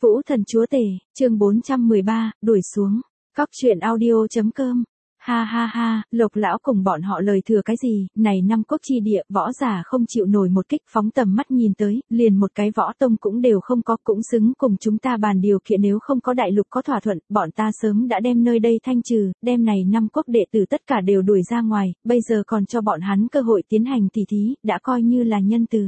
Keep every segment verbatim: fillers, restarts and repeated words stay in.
Vũ thần chúa tể, chương bốn trăm mười ba, đuổi xuống. Cóc truyện audio chấm com. Ha ha ha, Lộc lão cùng bọn họ lời thừa cái gì, này năm quốc chi địa, võ giả không chịu nổi một kích, phóng tầm mắt nhìn tới, liền một cái võ tông cũng đều không có, cũng xứng cùng chúng ta bàn điều kiện, nếu không có đại lục có thỏa thuận, bọn ta sớm đã đem nơi đây thanh trừ, đem này năm quốc đệ tử tất cả đều đuổi ra ngoài, bây giờ còn cho bọn hắn cơ hội tiến hành tỉ thí, đã coi như là nhân từ.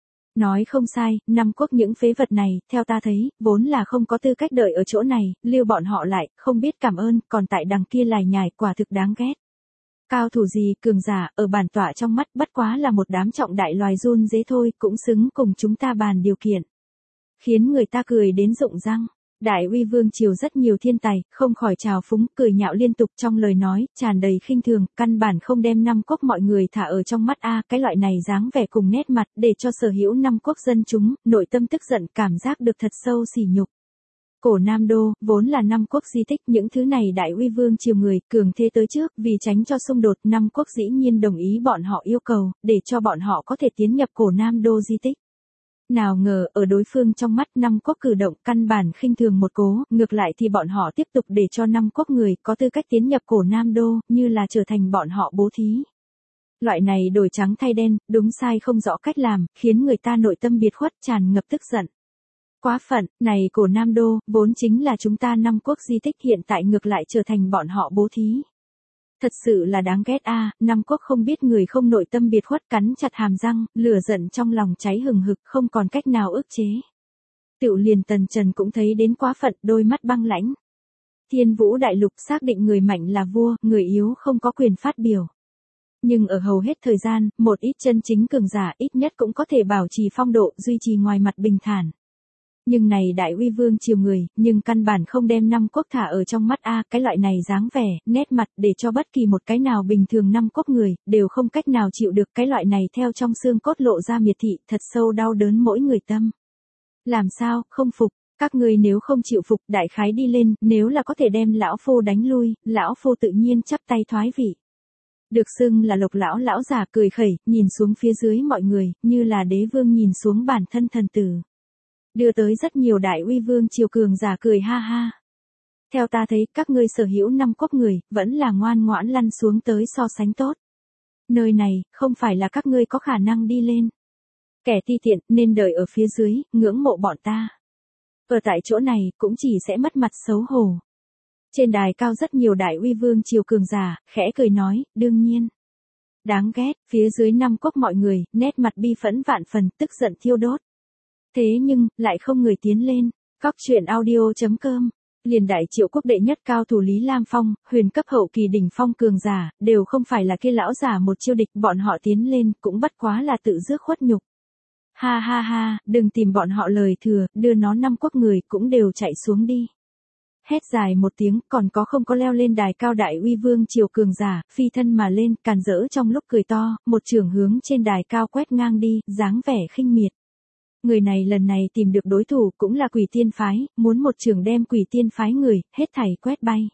Nói không sai, năm quốc những phế vật này, theo ta thấy, vốn là không có tư cách đợi ở chỗ này, lưu bọn họ lại, không biết cảm ơn, còn tại đằng kia lải nhải, quả thực đáng ghét. Cao thủ gì, cường giả, ở bản tọa trong mắt, bất quá là một đám trọng đại loài run dế thôi, cũng xứng cùng chúng ta bàn điều kiện. Khiến người ta cười đến rụng răng. Đại uy vương triều rất nhiều thiên tài, không khỏi trào phúng, cười nhạo liên tục trong lời nói, tràn đầy khinh thường, căn bản không đem năm quốc mọi người thả ở trong mắt a, cái loại này dáng vẻ cùng nét mặt, để cho sở hữu năm quốc dân chúng, nội tâm tức giận, cảm giác được thật sâu sỉ nhục. Cổ Nam Đô, vốn là năm quốc di tích, những thứ này đại uy vương triều người, cường thế tới trước, vì tránh cho xung đột, năm quốc dĩ nhiên đồng ý bọn họ yêu cầu, để cho bọn họ có thể tiến nhập Cổ Nam Đô di tích. Nào ngờ, ở đối phương trong mắt năm quốc cử động căn bản khinh thường một cố, ngược lại thì bọn họ tiếp tục để cho năm quốc người có tư cách tiến nhập Cổ Nam Đô, như là trở thành bọn họ bố thí. Loại này đổi trắng thay đen, đúng sai không rõ cách làm, khiến người ta nội tâm biệt khuất tràn ngập tức giận. Quá phận, này Cổ Nam Đô, vốn chính là chúng ta năm quốc di tích, hiện tại ngược lại trở thành bọn họ bố thí. Thật sự là đáng ghét a, à, năm quốc không biết người không, nội tâm biệt khuất cắn chặt hàm răng, lửa giận trong lòng cháy hừng hực, không còn cách nào ức chế. Tựu liền Tần Trần cũng thấy đến quá phận, đôi mắt băng lãnh. Thiên Vũ Đại Lục xác định người mạnh là vua, người yếu không có quyền phát biểu. Nhưng ở hầu hết thời gian, một ít chân chính cường giả ít nhất cũng có thể bảo trì phong độ, duy trì ngoài mặt bình thản. Nhưng này đại uy vương triều người, nhưng căn bản không đem năm quốc thả ở trong mắt a, cái loại này dáng vẻ, nét mặt, để cho bất kỳ một cái nào bình thường năm quốc người, đều không cách nào chịu được cái loại này theo trong xương cốt lộ ra miệt thị, thật sâu đau đớn mỗi người tâm. Làm sao, không phục, các người nếu không chịu phục, đại khái đi lên, nếu là có thể đem lão phu đánh lui, lão phu tự nhiên chắp tay thoái vị. Được xưng là Lộc lão lão già cười khẩy, nhìn xuống phía dưới mọi người, như là đế vương nhìn xuống bản thân thần tử. Đưa tới rất nhiều đại uy vương triều cường giả cười ha ha. Theo ta thấy, các ngươi sở hữu năm quốc người, vẫn là ngoan ngoãn lăn xuống tới so sánh tốt. Nơi này, không phải là các ngươi có khả năng đi lên. Kẻ ti tiện, nên đợi ở phía dưới, ngưỡng mộ bọn ta. Ở tại chỗ này, cũng chỉ sẽ mất mặt xấu hổ. Trên đài cao rất nhiều đại uy vương triều cường giả, khẽ cười nói, đương nhiên. Đáng ghét, phía dưới năm quốc mọi người, nét mặt bi phẫn vạn phần, tức giận thiêu đốt. Thế nhưng, lại không người tiến lên. Cóc truyện audio chấm com. Liền đại triệu quốc đệ nhất cao thủ Lý Lam Phong, huyền cấp hậu kỳ đỉnh phong cường giả, đều không phải là kia lão giả một chiêu địch, bọn họ tiến lên, cũng bất quá là tự rước khuất nhục. Ha ha ha, đừng tìm bọn họ lời thừa, đưa nó năm quốc người cũng đều chạy xuống đi. Hét dài một tiếng, còn có không có leo lên đài cao đại uy vương triều cường giả, phi thân mà lên, càn rỡ trong lúc cười to, một trường hướng trên đài cao quét ngang đi, dáng vẻ khinh miệt. Người này lần này tìm được đối thủ cũng là Quỷ Tiên phái, muốn một trường đem Quỷ Tiên phái người, hết thảy quét bay.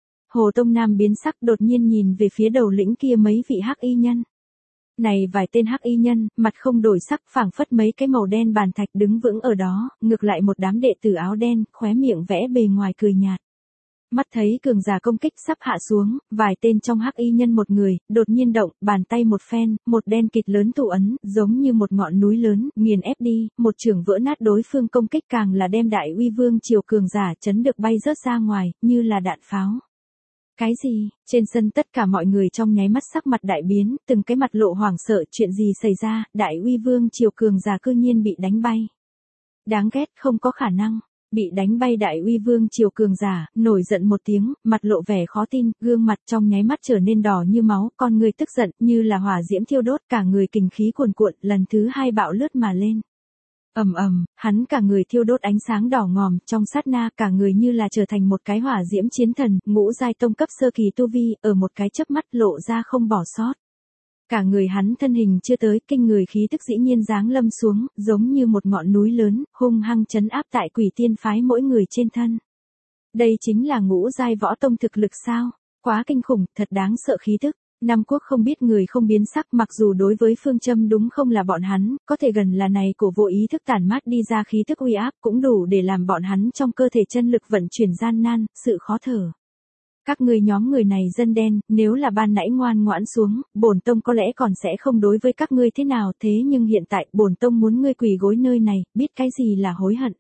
Hồ Tông Nam biến sắc, đột nhiên nhìn về phía đầu lĩnh kia mấy vị hắc y nhân. Này vài tên hắc y nhân, mặt không đổi sắc, phảng phất mấy cái màu đen bàn thạch đứng vững ở đó, ngược lại một đám đệ tử áo đen, khóe miệng vẽ bề ngoài cười nhạt. Mắt thấy cường giả công kích sắp hạ xuống, vài tên trong hắc y nhân một người, đột nhiên động, bàn tay một phen, một đen kịt lớn thủ ấn, giống như một ngọn núi lớn, nghiền ép đi, một trường vỡ nát đối phương công kích, càng là đem đại uy vương triều cường giả chấn được bay rớt ra ngoài, như là đạn pháo. Cái gì? Trên sân tất cả mọi người trong nháy mắt sắc mặt đại biến, từng cái mặt lộ hoảng sợ, chuyện gì xảy ra, đại uy vương triều cường giả cư nhiên bị đánh bay. Đáng ghét, không có khả năng. Bị đánh bay đại uy vương triều cường giả, nổi giận một tiếng, mặt lộ vẻ khó tin, gương mặt trong nháy mắt trở nên đỏ như máu, con người tức giận, như là hỏa diễm thiêu đốt, cả người kình khí cuồn cuộn, lần thứ hai bạo lướt mà lên. Ầm ầm, hắn cả người thiêu đốt ánh sáng đỏ ngòm, trong sát na cả người như là trở thành một cái hỏa diễm chiến thần, ngũ giai tông cấp sơ kỳ tu vi, ở một cái chớp mắt lộ ra không bỏ sót. Cả người hắn thân hình chưa tới, kinh người khí tức dĩ nhiên giáng lâm xuống, giống như một ngọn núi lớn, hung hăng trấn áp tại Quỷ Tiên phái mỗi người trên thân. Đây chính là ngũ giai võ tông thực lực sao? Quá kinh khủng, thật đáng sợ khí tức. Nam quốc không biết người không biến sắc, mặc dù đối với phương châm đúng không là bọn hắn, có thể gần là này cổ vô ý thức tản mát đi ra khí thức uy áp cũng đủ để làm bọn hắn trong cơ thể chân lực vận chuyển gian nan, sự khó thở. Các ngươi nhóm người này dân đen, nếu là ban nãy ngoan ngoãn xuống, bổn tông có lẽ còn sẽ không đối với các ngươi thế nào, thế nhưng hiện tại bổn tông muốn ngươi quỳ gối nơi này, biết cái gì là hối hận.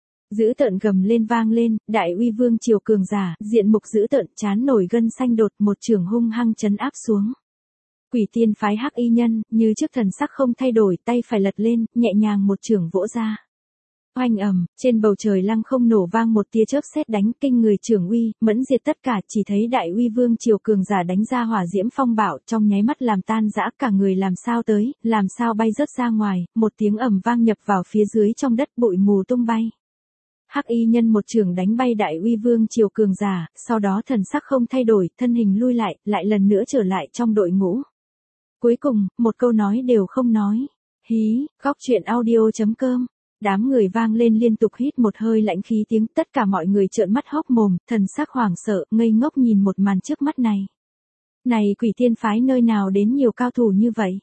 Dữ tợn gầm lên vang lên, đại uy vương triều cường giả, diện mục dữ tợn, chán nổi gân xanh đột, một trường hung hăng chấn áp xuống. Quỷ tiên phái hắc y nhân, như trước thần sắc không thay đổi, tay phải lật lên, nhẹ nhàng một trường vỗ ra. Oanh ầm, trên bầu trời lăng không nổ vang một tia chớp sét đánh, kinh người trường uy, mẫn diệt tất cả, chỉ thấy đại uy vương triều cường giả đánh ra hỏa diễm phong bạo, trong nháy mắt làm tan rã cả người, làm sao tới, làm sao bay rớt ra ngoài, một tiếng ầm vang nhập vào phía dưới trong đất, bụi mù tung bay. Hắc y nhân một trường đánh bay đại uy vương triều cường giả, sau đó thần sắc không thay đổi, thân hình lui lại, lại lần nữa trở lại trong đội ngũ. Cuối cùng, một câu nói đều không nói. Hí, góc truyện audio chấm com. Đám người vang lên liên tục hít một hơi lãnh khí tiếng, tất cả mọi người trợn mắt hốc mồm, thần sắc hoảng sợ, ngây ngốc nhìn một màn trước mắt này. Này quỷ tiên phái nơi nào đến nhiều cao thủ như vậy?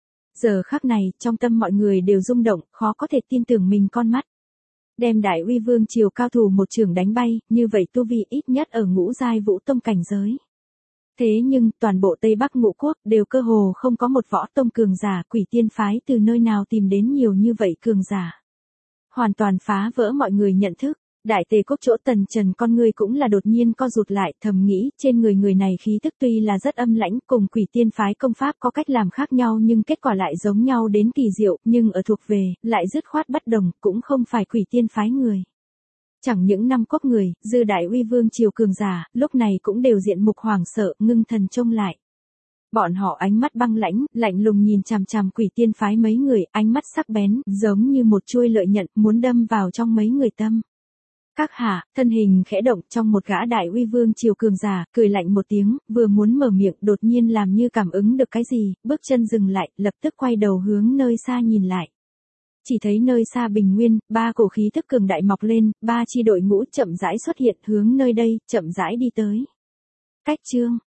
Giờ khắc này, trong tâm mọi người đều rung động, khó có thể tin tưởng mình con mắt. Đem đại uy vương triều cao thủ một trường đánh bay, như vậy tu vi ít nhất ở ngũ giai vũ tông cảnh giới. Thế nhưng, toàn bộ Tây Bắc ngũ quốc đều cơ hồ không có một võ tông cường giả, quỷ tiên phái từ nơi nào tìm đến nhiều như vậy cường giả. Hoàn toàn phá vỡ mọi người nhận thức, đại tề quốc chỗ tần trần con người cũng là đột nhiên co rụt lại, thầm nghĩ, trên người người này khí tức tuy là rất âm lãnh, cùng quỷ tiên phái công pháp có cách làm khác nhau nhưng kết quả lại giống nhau đến kỳ diệu, nhưng ở thuộc về, lại dứt khoát bất đồng, cũng không phải quỷ tiên phái người. Chẳng những năm quốc người, dư đại uy vương triều cường giả, lúc này cũng đều diện mục hoàng sợ, ngưng thần trông lại. Bọn họ ánh mắt băng lãnh, lạnh lùng nhìn chằm chằm quỷ tiên phái mấy người, ánh mắt sắc bén, giống như một chuôi lợi nhận, muốn đâm vào trong mấy người tâm. Các hạ, thân hình khẽ động trong một gã đại uy vương triều cường giả, cười lạnh một tiếng, vừa muốn mở miệng, đột nhiên làm như cảm ứng được cái gì, bước chân dừng lại, lập tức quay đầu hướng nơi xa nhìn lại. Chỉ thấy nơi xa bình nguyên, ba cổ khí thức cường đại mọc lên, ba chi đội ngũ chậm rãi xuất hiện hướng nơi đây, chậm rãi đi tới. Cách chương